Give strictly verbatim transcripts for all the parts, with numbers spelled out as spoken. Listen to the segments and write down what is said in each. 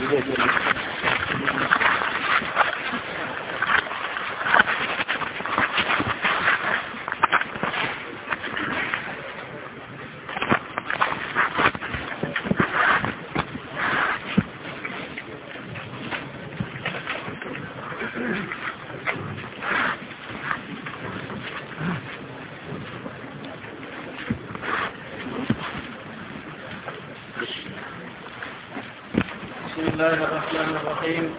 بسم الله الرحمن الرحيم.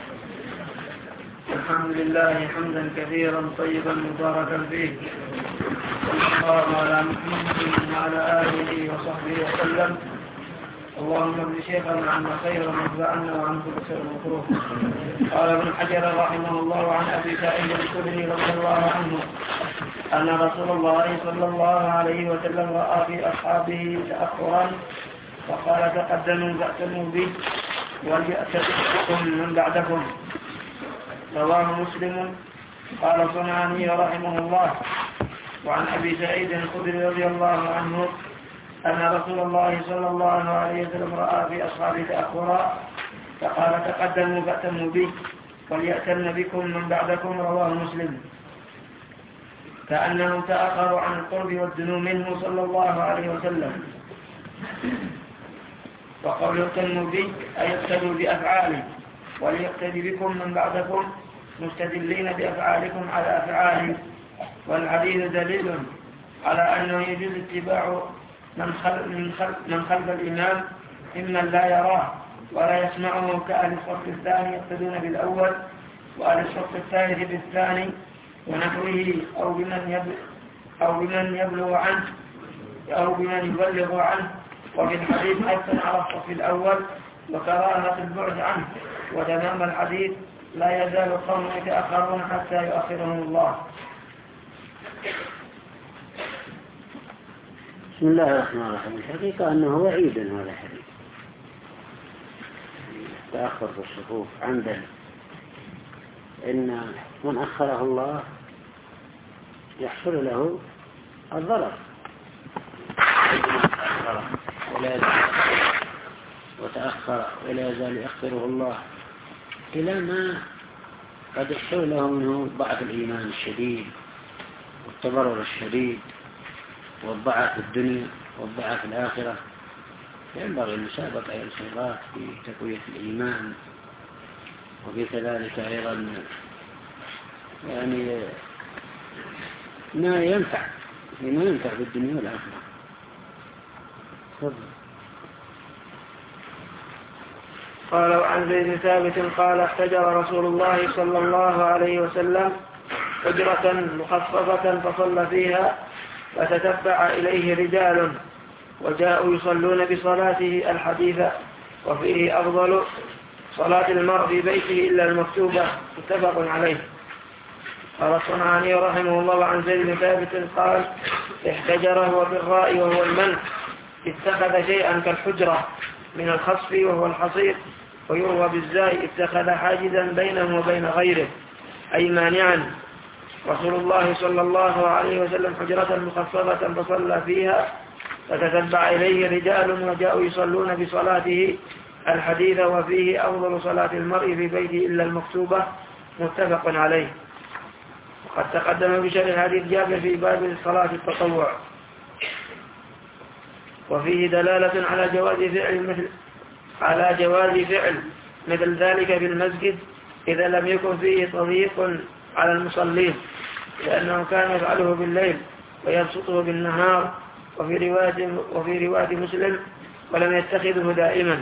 الحمد لله حمدا كثيرا طيبا مباركا فيه، صلى الله على محمد وعلى آله وصحبه وسلم. اللهم ابن شيخنا عنا خيرا وانفعنا وعن كل شر مكروه. قال ابن حجر رحمه الله عن ابي سعيد الخدري رضي الله عنه ان رسول الله صلى الله عليه وسلم راى في اصحابه تاخرا فقال تقدموا فاتموا به وليأتكم من بعدكم. رواه مسلم. قال صنعاني رحمه الله وعن ابي سعيد الخدري رضي الله عنه أن رسول الله صلى الله عليه وسلم رأى في أصحابه تأخرا فقال تقدموا فأتموا به وليأتن بكم من بعدكم. رواه مسلم. كأنهم تأخروا عن القرب والدنو منه صلى الله عليه وسلم. وقول يأتنوا به أي يقتدوا بأفعاله وليقتدي بكم من بعدكم مستدلين بأفعالكم على أفعاله. والحديث دليل على أنه يجوز اتباع من خلف, من, خلف من خلف الإمام ممن لا يراه ولا يسمعه كأهل الصف الثاني يقتدون بالأول وأهل الصف الثالث بالثاني ونحوه أو بمن يبلغ, أو بمن يبلغ عنه أو بمن يبلغ عنه. وفي الحديث حث على الصف الأول وكراهة البعد عنه. وتمام الحديث لا يزال القوم يتأخرون حتى يؤخرهم الله. بسم الله الرحمن الرحيم. الحقيقة أنه وعيد هذا الحديث تأخر في الصفوف عمدا، إن من أخره الله يحصل له الضرر ولا وتأخر ولا يزال يأخره الله إلى ما قد يحصل له منه ضعف الإيمان الشديد والتضرر الشديد والضعف في الدنيا والضعف في الآخرة. ينبغي المسابقة إلى الخيرات في تقوية الإيمان وفي كذلك أيضا يعني ما ينفع ما ينفع في الدنيا والآخرة. تفضل. قال عن زيد ثابت قال احتجر رسول الله صلى الله عليه وسلم حجرة مخففة فصلى فيها فتتبع إليه رجال وجاءوا يصلون بصلاته الحديثة وفيه أفضل صلاة المرء في بيته إلا المكتوبة متفق عليه. قال الصنعاني رحمه الله عن زيد ثابت قال احتجره وبالراء وهو المنع اتخذ شيئا كالحجرة من الخصف وهو الحصير، ويروى بالزاي اتخذ حاجزا بينه وبين غيره أي مانعا. رسول الله صلى الله عليه وسلم حجرة مخففة فصلى فيها فتتبع إليه رجال وجاءوا يصلون بصلاته الحديث وفيه أفضل صلاة المرء في بيته إلا المكتوبة متفق عليه. وقد تقدم بشرح حديث جابر في باب صلاة التطوع وفيه دلالة على جواز فعل مثل على جواز فعل مثل ذلك في المسجد إذا لم يكن فيه تضييق على المصلين، لأنه كان يفعله بالليل ويبسطه بالنهار. وفي رواية وفي رواية مسلم ولم يتخذه دائما.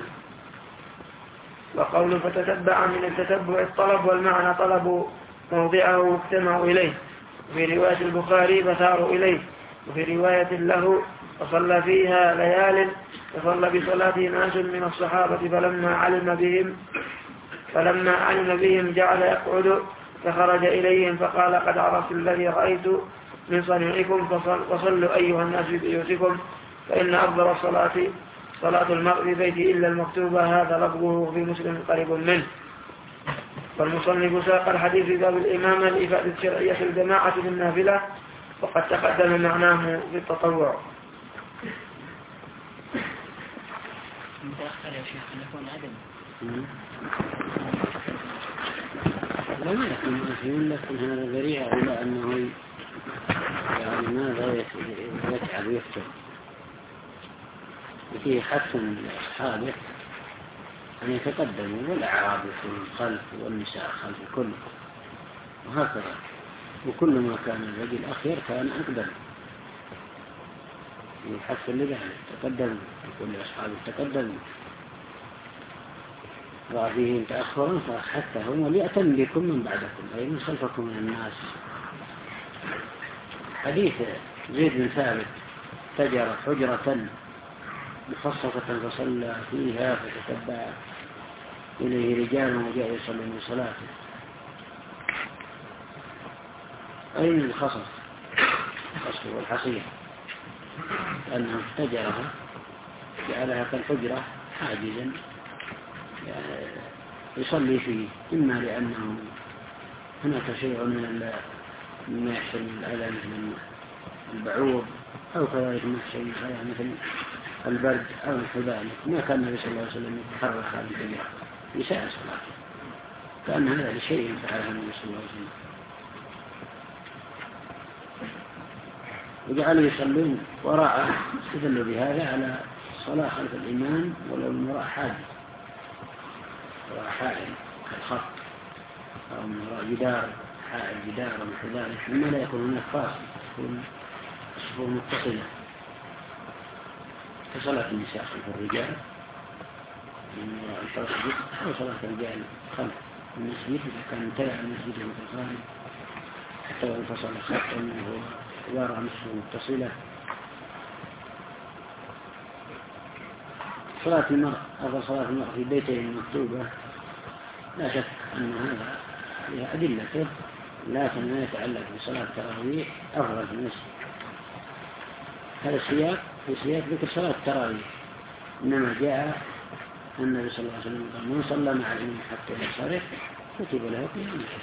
وقول فتتبع من التتبع الطلب والمعنى طلبوا موضعه واجتمعوا إليه. وفي رواية البخاري فثاروا إليه. وفي رواية له وصلى فيها ليال وصلى بصلاته ناس من الصحابة فلما علم بهم فلما علم بهم جعل يقعد فخرج إليهم فقال قد عرفت الذي رأيت من صنيعكم فصلوا أيها الناس في بيوتكم فإن أفضل الصلاة صلاة المرء في بيته إلا المكتوبة. هذا لفظه في مسلم قريب منه. والمصنف ساق الحديث في باب الإمامة لإفادة شرعية الجماعة بالنافلة وقد تقدم معناه في التطوع. متأخر يا شيخ يكون عدم لا ما يكون مؤثرين، لكن هذا ذريعة إلى أنه يعني ماذا يتعب ويفتر، وفيه حث لأصحابه أن يتقدموا، والأعراب يكونوا خلف والنساء خلف الكل، وهكذا. وكل ما كان الرجل أخير كان أقدم، يحث لذلك تقدموا، يقول لأصحابه تقدموا، رأى فيهم تأخرا فحثهم وليأتم بكم من بعدكم، أي من خلفكم من الناس. حديث زيد بن ثابت تجر حجرة مخصصة فصلى فيها فتتبع إليه رجال وجاء يصلي من صلاته، أي من الخصص، الخصص والحصير، لأنه افتجرها جعلها كالحجرة حاجزا يصلي فيه، إما لأنه هناك شيء من مما يحصل من الأذى مثل البعوض، أو كذلك ما شيء مثل البرد أو ذلك. ما كان النبي صلى الله عليه وسلم يتحرك هذه الحجرة يساء صلاته، كأن هذا لشيء فعله النبي صلى الله عليه وسلم، وجعلوا يصلون وراءه، استدلوا بهذا على الصلاة خلف الإمام ولو من وراء حاجز، وراء حائل كالخط، أو من وراء جدار، حائل جدار ومثل ذلك، مما لا يكون هناك فاصل، تكون الصفوف متصلة. كصلاة النساء خلف الرجال من وراء المسجد، أو صلاة الرجال خلف المسجد إذا كان امتلأ المسجد المتخارج، حتى لو انفصل خط وهو عبارة عن صفوف متصلة. صلاة المرء أو صلاة المرء في بيته المكتوبة لا شك أن هذا لها أدلة، لكن ما يتعلق بصلاة التراويح أفضل في المسجد. هذا السياق في سياق ذكر صلاة التراويح، إنما جاء النبي صلى الله عليه وسلم قال من صلى مع الإمام حتى ينصرف كتب له قيام الليل.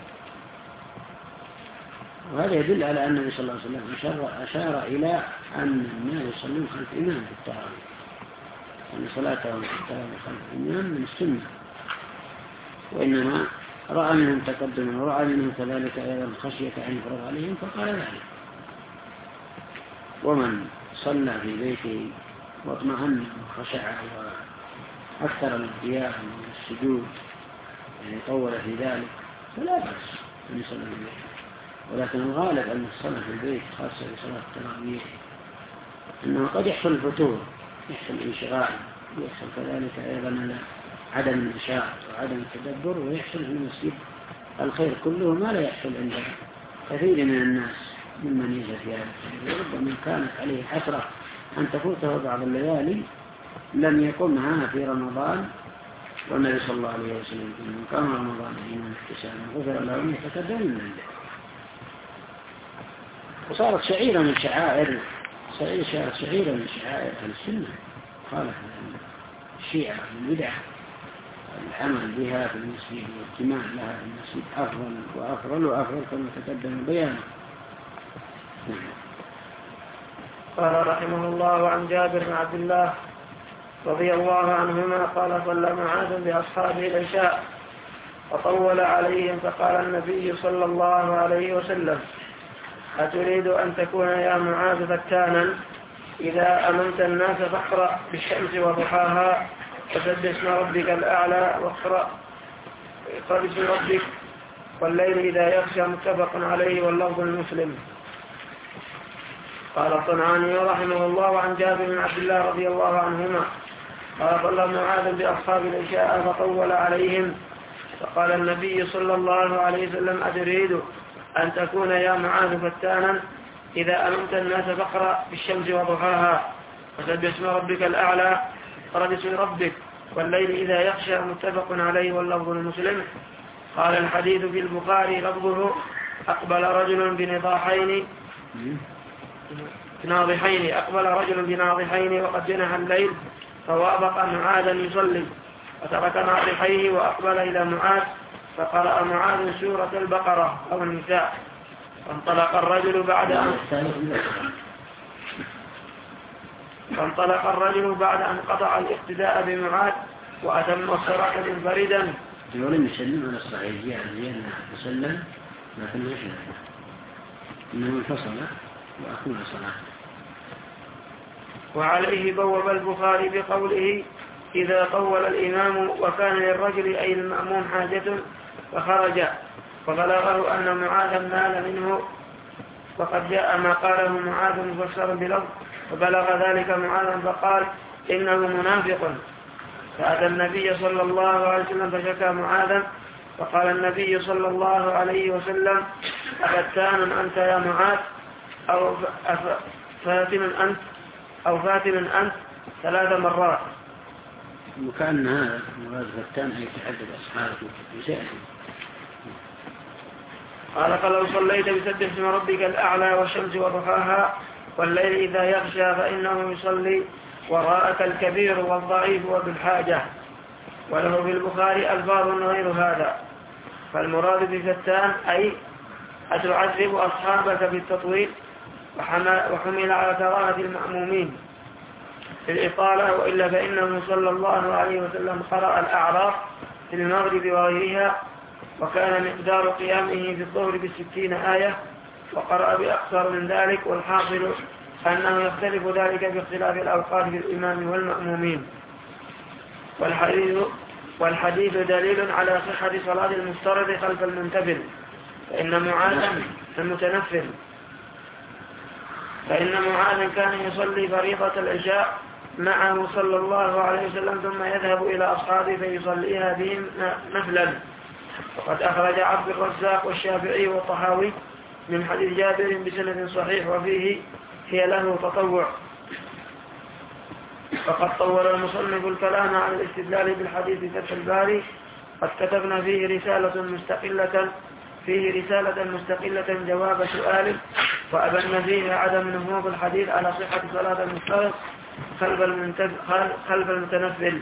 وهذا يدل على أن النبي صلى الله عليه وسلم أشار, أشار إلى أن الناس يصلون خلف الإمام في التراويح، أن صلاتهم في التراويح خلف الإمام من السنة، وإنما رأى منهم تقدما ورأى منهم كذلك أيضا خشية أن يفرض عليهم فقال ذلك. ومن صلى في بيته واطمأن وخشع وأكثر من القيام والسجود يعني طول في ذلك فلا بأس أن يصلي في بيته، ولكن الغالب أن الصلاة في البيت خاصة بصلاة التراويح أنه قد يحصل الفتور، يحصل انشغال، يحصل كذلك أيضا عدم النشاط وعدم التدبر، ويحصل في المسجد الخير كله ما لا يحصل عند كثير من الناس ممن يجد في هذا الخير. وربما كانت عليه حسرة أن تفوته بعض الليالي لم يقم معها في رمضان، والنبي صلى الله عليه وسلم من قام رمضان إيمانا واحتسابا غفر له ما تقدم من ذنبه. وصارت شعيرة من شعائر صارت شعيرة من شعائر أهل السنة، خالف الشيعة البدعة العمل بها في المسجد والاجتماع لها في المسجد أفضل وأفضل وأفضل كما تقدم بيانه. قال رحمه الله عن جابر بن عبد الله رضي الله عنهما قال صلى معاذ بأصحابه العشاء فطول عليهم فقال النبي صلى الله عليه وسلم أتريد أن تكون يا معاذ فتانا إذا أممت الناس فاقرأ بالشمس وضحاها وسبح اسم ربك الأعلى واقرأ باسم ربك والليل إذا يغشى متفق عليه واللفظ المسلم. قال الصنعاني رحمه الله عن جابر بن عبد الله رضي الله عنهما قال صلى معاذ بأصحاب العشاء فطول عليهم فقال النبي صلى الله عليه وسلم أتريد أن تكون يا معاذ فتانا إذا أممت الناس فاقرأ بالشمس وضحاها وسبح اسم ربك الأعلى واقرأ باسم ربك والليل إذا يغشى متفق عليه واللفظ المسلم. قال الحديث في البخاري لفظه أقبل رجل بنضاحين ناضحين أقبل رجل بناضحين وقد جنح الليل فوافق معاذا يصلي وترك ناضحيه وأقبل إلى معاذ فقرأ معاذ سورة البقرة أو النساء فانطلق الرجل بعد أن فانطلق الرجل بعد أن قطع الاقتداء بمعاذ وأتم الصلاة منفردا. يقول إن يسلم على الصحيح يعني أن يسلم ما في المشهد إنه انفصل وأكمل صلاة. وعليه بوب البخاري بقوله إذا طول الإمام وكان للرجل أي المأموم حاجة فخرج فبلغه أن معاذا نال منه، وقد جاء ما قاله معاذ مفسر بلفظ فبلغ ذلك معاذا فقال إنه منافق، فأتى النبي صلى الله عليه وسلم فشكى معاذا فقال النبي صلى الله عليه وسلم أفتان أنت يا معاذ أو فاتن أنت أو فاتن أنت ثلاث مرات. وكأن هذا مراد فتان أن يتحدث أصحابه بسائل. قال فلو صليت بسبح اسم ربك الأعلى والشمس وضحاها والليل إذا يغشى فإنه يصلي وراءك الكبير والضعيف وبالحاجة. وله في البخاري ألفاظ غير هذا، فالمراد بفتان أي أتعذب أصحابك بالتطويل، وحمل على كراهة المأمومين في الإطالة، وإلا فإنه صلى الله عليه وسلم قرأ الأعراف في المغرب وغيرها، وكان مقدار قيامه في الظهر بستين آية، وقرأ بأكثر من ذلك، والحاصل أنه يختلف ذلك باختلاف الأوقات في الإمام والمأمومين. والحديث, والحديث دليل على صحة صلاة المفترض خلف المنتفل، فإن معاذا المتنفل فإن معاذا كان يصلي فريضة العشاء معه صلى الله عليه وسلم ثم يذهب إلى أصحابه فيصليها بهم نفلا. وقد أخرج عبد الرزاق والشافعي والطحاوي من حديث جابر بسند صحيح وفيه هي له تطوع. فقد طور المصنف الكلام عن الاستدلال بالحديث في فتح الباري، قد كتبنا فيه رسالة مستقلة فيه رسالة مستقلة جواب سؤال، وأبن فيه عدم نهوض الحديث على صحة صلاة المفترض خلف المتنفل.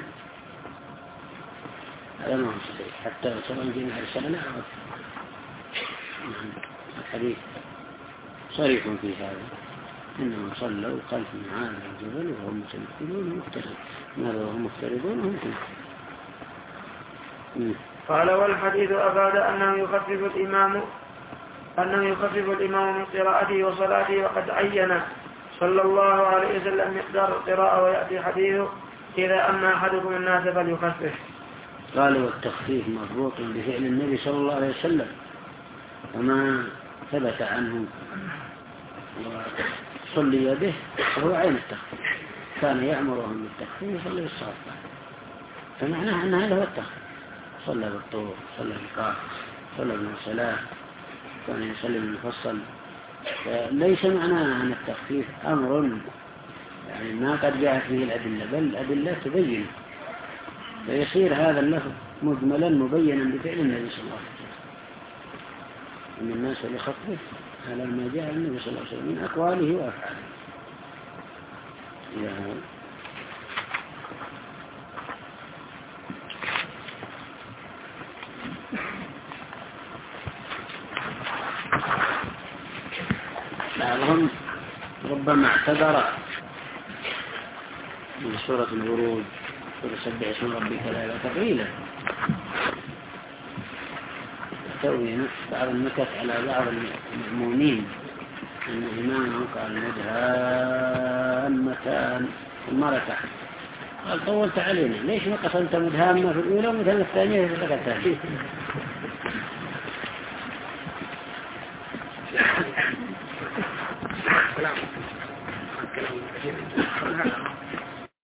هذا ما هو صحيح حتى وصل الجميع رسالة نعرف الحديث صريح في هذا، إنهم صلوا خلف معاذ الجبل وهم متنفلون ومفترضون ماذا وهم مفترضون وهم مفترضون. قال والحديث أفاد أنه يخفف الإمام أنه يخفف الإمام من قراءته وصلاته، وقد عين صلى الله عليه وسلم مقدار القراءة، ويأتي حديثه إذا أما أحدكم الناس فليخفف. قال والتخفيف مربوط بفعل النبي صلى الله عليه وسلم، وما ثبت عنه وصلي به فهو عين التخفيف، كان يأمرهم بالتخفيف وصلي بالصلاة، فمعناه أن هذا هو التخفيف، صلى بالطور صلى بالقاف صلى بالصلاة، كان يصلي بالمفصل. ليس معناه أن التخفيف أمر يعني ما قد جاءت به الأدلة، بل الأدلة تبين، فيصير هذا اللفظ مجملا مبينا بفعل النبي صلى الله عليه وسلم، إن الناس يخفف على ما جاء النبي صلى الله عليه وسلم من أقواله وأفعاله. بعضهم ربما اعتذر من سورة البروج وتسبح اسم ربك الأعلى تقليلا، تأوي بعض النكت على بعض المأمومين أن إمامه قال مدهامتان المرة تحت، قال طولت علينا ليش ما قسمت مدهامة في الأولى ومدهامة الثانية في اللغة الثانية. كلام كلام